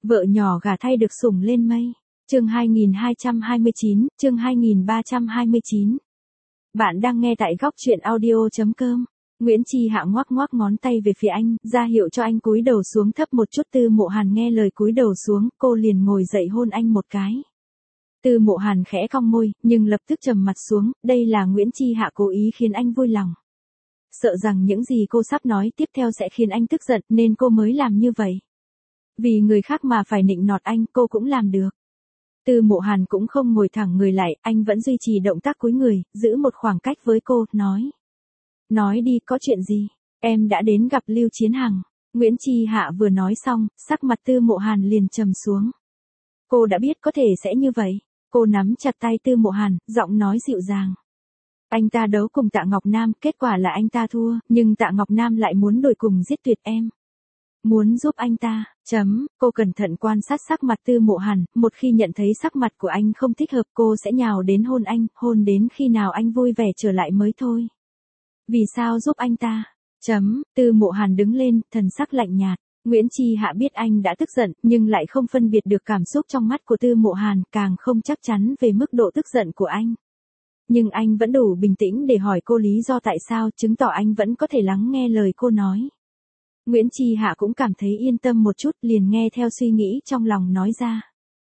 Vợ nhỏ gả thay được sủng lên mây. Chương 2229, chương 2329. Bạn đang nghe tại góc truyện audio.com. Nguyễn Chi Hạ ngoắc ngoắc ngón tay về phía anh, ra hiệu cho anh cúi đầu xuống thấp một chút. Tư Mộ Hàn nghe lời cúi đầu xuống, cô liền ngồi dậy hôn anh một cái. Tư Mộ Hàn khẽ cong môi, nhưng lập tức trầm mặt xuống, đây là Nguyễn Chi Hạ cố ý khiến anh vui lòng. Sợ rằng những gì cô sắp nói tiếp theo sẽ khiến anh tức giận nên cô mới làm như vậy. Vì người khác mà phải nịnh nọt anh, cô cũng làm được. Tư Mộ Hàn cũng không ngồi thẳng người lại, anh vẫn duy trì động tác cúi người, giữ một khoảng cách với cô, nói. Nói đi, có chuyện gì? Em đã đến gặp Lưu Chiến Hằng. Nguyễn Chi Hạ vừa nói xong, sắc mặt Tư Mộ Hàn liền trầm xuống. Cô đã biết có thể sẽ như vậy. Cô nắm chặt tay Tư Mộ Hàn, giọng nói dịu dàng. Anh ta đấu cùng Tạ Ngọc Nam, kết quả là anh ta thua, nhưng Tạ Ngọc Nam lại muốn đuổi cùng giết tuyệt em. Muốn giúp anh ta, cô cẩn thận quan sát sắc mặt Tư Mộ Hàn, một khi nhận thấy sắc mặt của anh không thích hợp cô sẽ nhào đến hôn anh, hôn đến khi nào anh vui vẻ trở lại mới thôi. Vì sao giúp anh ta? Tư Mộ Hàn đứng lên, thần sắc lạnh nhạt. Nguyễn Chi Hạ biết anh đã tức giận, nhưng lại không phân biệt được cảm xúc trong mắt của Tư Mộ Hàn, càng không chắc chắn về mức độ tức giận của anh. Nhưng anh vẫn đủ bình tĩnh để hỏi cô lý do tại sao, chứng tỏ anh vẫn có thể lắng nghe lời cô nói. Nguyễn Chi Hạ cũng cảm thấy yên tâm một chút, liền nghe theo suy nghĩ trong lòng nói ra.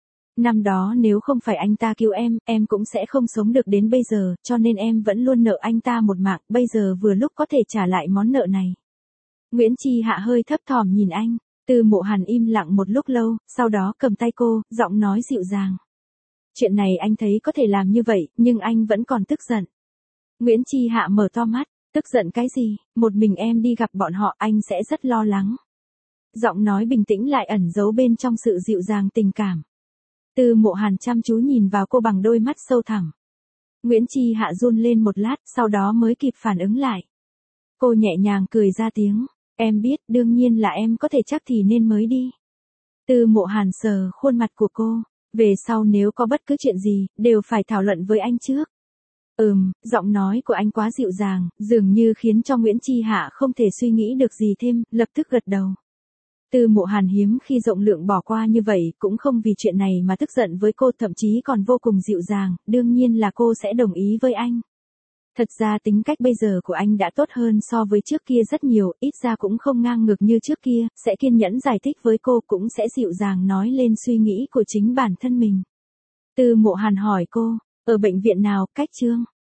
Năm đó nếu không phải anh ta cứu em cũng sẽ không sống được đến bây giờ, cho nên em vẫn luôn nợ anh ta một mạng, bây giờ vừa lúc có thể trả lại món nợ này. Nguyễn Chi Hạ hơi thấp thỏm nhìn anh, Tư Mộ Hàn im lặng một lúc lâu, sau đó cầm tay cô, giọng nói dịu dàng. Chuyện này anh thấy có thể làm như vậy, nhưng anh vẫn còn tức giận. Nguyễn Chi Hạ mở to mắt, tức giận cái gì, một mình em đi gặp bọn họ anh sẽ rất lo lắng. Giọng nói bình tĩnh lại ẩn giấu bên trong sự dịu dàng tình cảm. Tư Mộ Hàn chăm chú nhìn vào cô bằng đôi mắt sâu thẳm. Nguyễn Chi Hạ run lên một lát, sau đó mới kịp phản ứng lại. Cô nhẹ nhàng cười ra tiếng, em biết, đương nhiên là em có thể chắc thì nên mới đi. Tư Mộ Hàn sờ khuôn mặt của cô, về sau nếu có bất cứ chuyện gì, đều phải thảo luận với anh trước. Giọng nói của anh quá dịu dàng, dường như khiến cho Nguyễn Chi Hạ không thể suy nghĩ được gì thêm, lập tức gật đầu. Tư Mộ Hàn hiếm khi rộng lượng bỏ qua như vậy, cũng không vì chuyện này mà tức giận với cô, thậm chí còn vô cùng dịu dàng, đương nhiên là cô sẽ đồng ý với anh. Thật ra tính cách bây giờ của anh đã tốt hơn so với trước kia rất nhiều, ít ra cũng không ngang ngược như trước kia, sẽ kiên nhẫn giải thích với cô, cũng sẽ dịu dàng nói lên suy nghĩ của chính bản thân mình. Tư Mộ Hàn hỏi cô, ở bệnh viện nào, cách Trương?